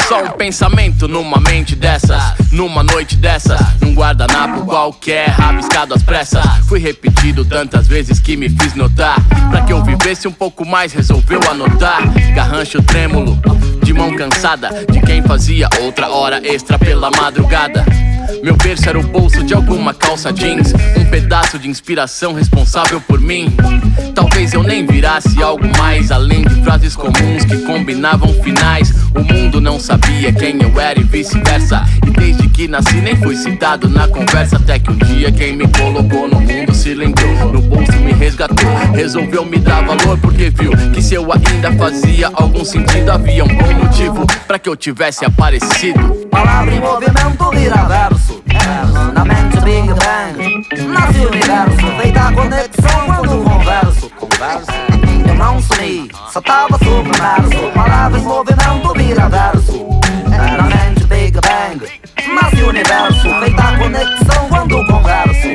só um pensamento numa mente dessas, numa noite dessas, num guardanapo qualquer, rabiscado às pressas. Fui repetido tantas vezes que me fiz notar. Pra que eu vivesse um pouco mais, resolveu anotar. Garrancho trêmulo, de mão cansada, de quem fazia outra hora extra pela madrugada. Meu berço era o bolso de alguma calça jeans, um pedaço de inspiração responsável por mim. Talvez eu nem virasse algo mais além de frases comuns que combinavam finais. O mundo não sabia quem eu era e vice-versa, e desde que nasci nem fui citado na conversa. Até que um dia quem me colocou no mundo se lembrou, no bolso me resgatou, resolveu me dar valor, porque viu que se eu ainda fazia algum sentido, havia um bom motivo pra que eu tivesse aparecido. Palavra em movimento vira verso, na mente Big Bang nasce o universo, feita a conexão quando converso. Eu não sumi, só tava submerso. Palavra em movimento vira verso, na mente Big Bang nasce o universo, feita a conexão quando converso.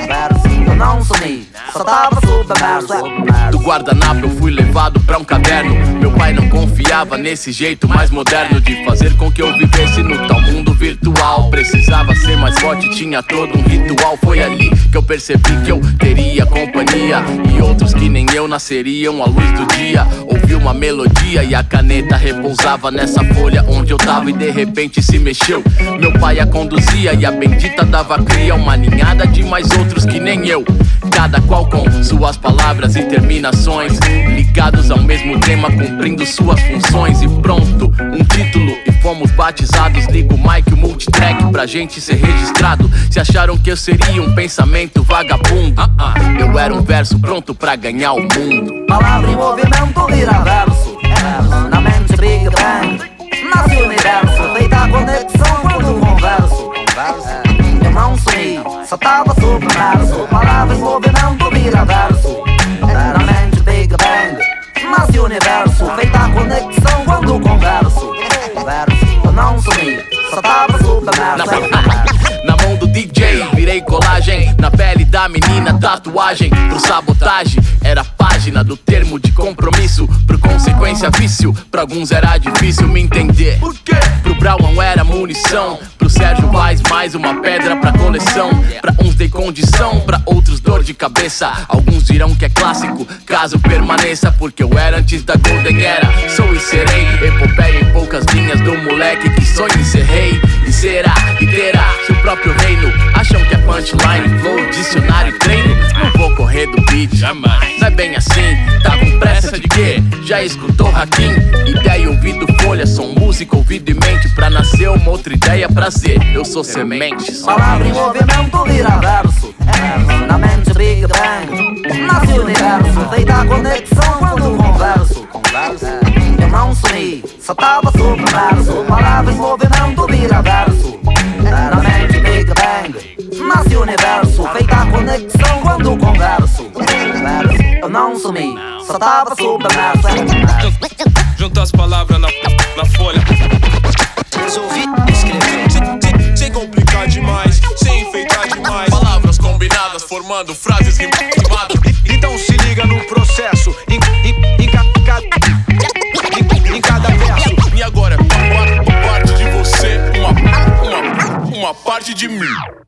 Eu não sumi, só tava submerso. Do guardanapo eu fui levado pra um caderno. Meu pai não confiava nesse jeito mais moderno de fazer com que eu vivesse no tal mundo virtual. Precisava ser mais forte, tinha todo um ritual. Foi ali que eu percebi que eu teria companhia, e outros que nem eu nasceriam à luz do dia. Ouvi uma melodia e a caneta repousava nessa folha onde eu tava, e de repente se mexeu. Meu pai a conduzia e a bendita dava cria uma ninhada de mais outros que nem eu, cada qual com suas palavras e terminações, ligados ao mesmo tema, cumprindo suas funções. E pronto, um título e fomos batizados. Liga o mic, o multitrack pra gente ser registrado. Se acharam que eu seria um pensamento vagabundo, eu era um verso pronto pra ganhar o mundo. Palavra em movimento vira verso, na mente Big Bang nasce o universo, feita a conexão quando converso. Eu não sumi, só tava submerso. Palavra em movimento vira verso, na mente Big Bang nasce o universo, feita a conexão quando converso. Eu não sumi, só tava submerso. Na mão do DJ, virei colagem. Na pele da menina, tatuagem. Pro sabotagem, era página do termo de compromisso. Por consequência, vício. Pra alguns era difícil me entender. Por quê? Pro Brown era munição. Pro Sérgio Vaz, mais uma pedra pra coleção. Pra uns dei condição, pra outros dor de cabeça. Alguns dirão que é clássico, caso permaneça, porque eu era antes da Golden Era. Sou e serei, epopeia em poucas linhas do moleque que sonho encerrei. E será, e terá seu próprio reino. Acham que é punchline, flow, dicionário e treino? Não vou correr do beat, jamais. Não é bem assim, tá com pressa de quê? Já escutou Hakim? Ideia e ouvido, folha, som, música, ouvido e mente. Pra nascer uma outra ideia, prazer, eu sou semente. Palavra em movimento vira verso, na mente Big Bang nasce o universo, feita a conexão quando converso. Eu não sumi, só tava submerso. Palavra em movimento vira verso, na mente Big Bang nasce o universo, feita a conexão quando converso. Eu não sumi, só tava submerso. Junta as palavras na folha. Resolvi escrever sem complicar demais, sem enfeitar demais. Palavras combinadas formando frases rimadas. Então se liga no processo, em cada verso. E agora é parte de você, uma parte de mim.